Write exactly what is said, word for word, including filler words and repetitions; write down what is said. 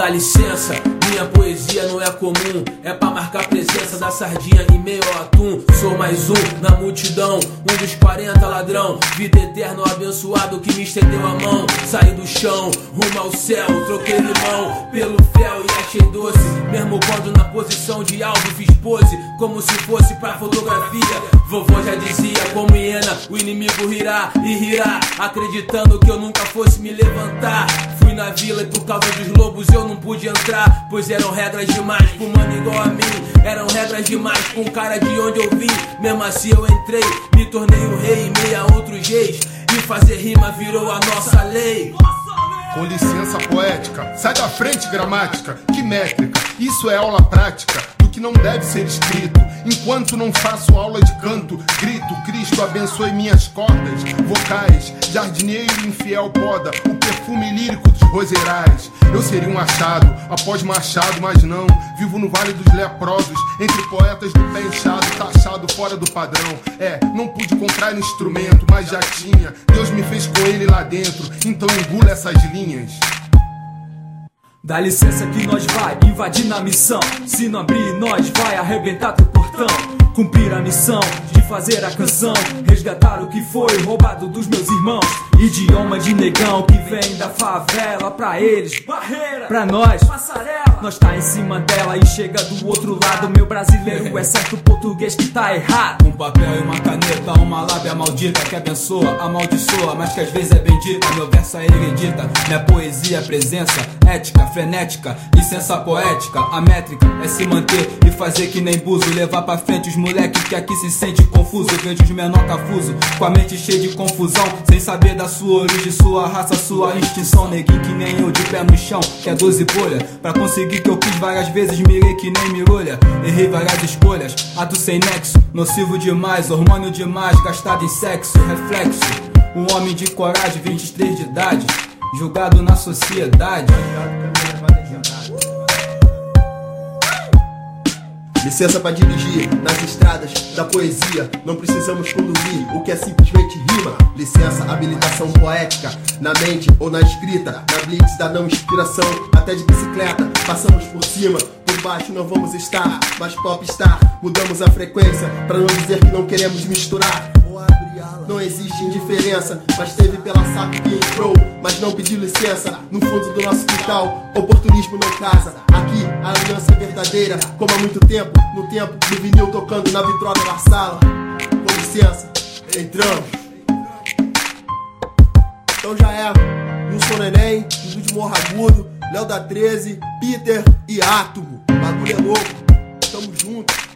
Dá licença, minha poesia não é comum. É pra marcar a presença da sardinha em meio ao atum. Sou mais um na multidão, um dos quarenta ladrão. Vida eterna, abençoado que me estendeu a mão. Saí do chão, rumo ao céu. Troquei limão pelo fel e achei doce. Mesmo quando na posição de alvo fiz pose, como se fosse pra fotografia. Vovô já dizia, como hiena, o inimigo rirá e rirá, acreditando que eu nunca fosse me levantar. Fui na vila e por causa dos lobos eu não pude entrar, pois eram regras demais pro mano igual a mim. Eram regras demais com o cara de onde eu vim. Mesmo assim eu entrei, me tornei o rei em meio a outros reis, e fazer rima virou a nossa lei. Com licença poética, sai da frente gramática, que métrica, isso é aula prática do que não deve ser escrito. Enquanto não faço aula de canto, grito, Cristo abençoe minhas cordas vocais. Jardineiro infiel poda o perfume lírico dos roseirais. Eu seria um achado após machado, mas não. Vivo no vale dos leprosos, entre poetas do pé inchado, taxado fora do padrão. É, não pude comprar instrumento, mas já tinha. Deus me fez com ele lá dentro, então engula essas linhas. Dá licença que nós vai invadir na missão. Se não abrir, nós vai arrebentar teu portão. Cumprir a missão de fazer a canção, resgatar o que foi roubado dos meus irmãos. Idioma de negão que vem da favela. Pra eles, barreira, pra nós, passarela. Nós tá em cima dela e chega do outro lado. Meu brasileiro é certo português que tá errado. Um papel e uma caneta, uma lábia maldita que abençoa, amaldiçoa, mas que às vezes é bendita. Meu verso é heredita, minha poesia é presença, ética, frenética, licença poética. A métrica é se manter e fazer que nem buzo, levar pra frente os moleque que aqui se sente confuso. Vejo os menor cafuso, com a mente cheia de confusão, sem saber da sua origem, sua raça, sua extinção. Neguinho que nem eu de pé no chão, que é doze bolha. Pra conseguir que eu quis várias vezes, mirei que nem mirolha. Errei várias escolhas, ato sem nexo, nocivo demais, hormônio demais, gastado em sexo, reflexo. Um homem de coragem, vinte e três de idade, julgado na sociedade. Licença pra dirigir nas estradas da poesia. Não precisamos conduzir o que é simplesmente rima. Licença, habilitação poética na mente ou na escrita. Na blitz da não inspiração, até de bicicleta passamos por cima. Por baixo não vamos estar, mas popstar. Mudamos a frequência pra não dizer que não queremos misturar. Não existe indiferença, mas teve pela saco que entrou, mas não pediu licença. No fundo do nosso quintal, oportunismo não casa. Aqui a aliança é verdadeira, como há muito tempo. No tempo do vinil tocando na vitrola da sala. Com licença, entramos. Então já é, não sou neném, Dudu de Morro Agudo, Léo da treze, Peter e Átomo. Bagulho é louco, tamo junto.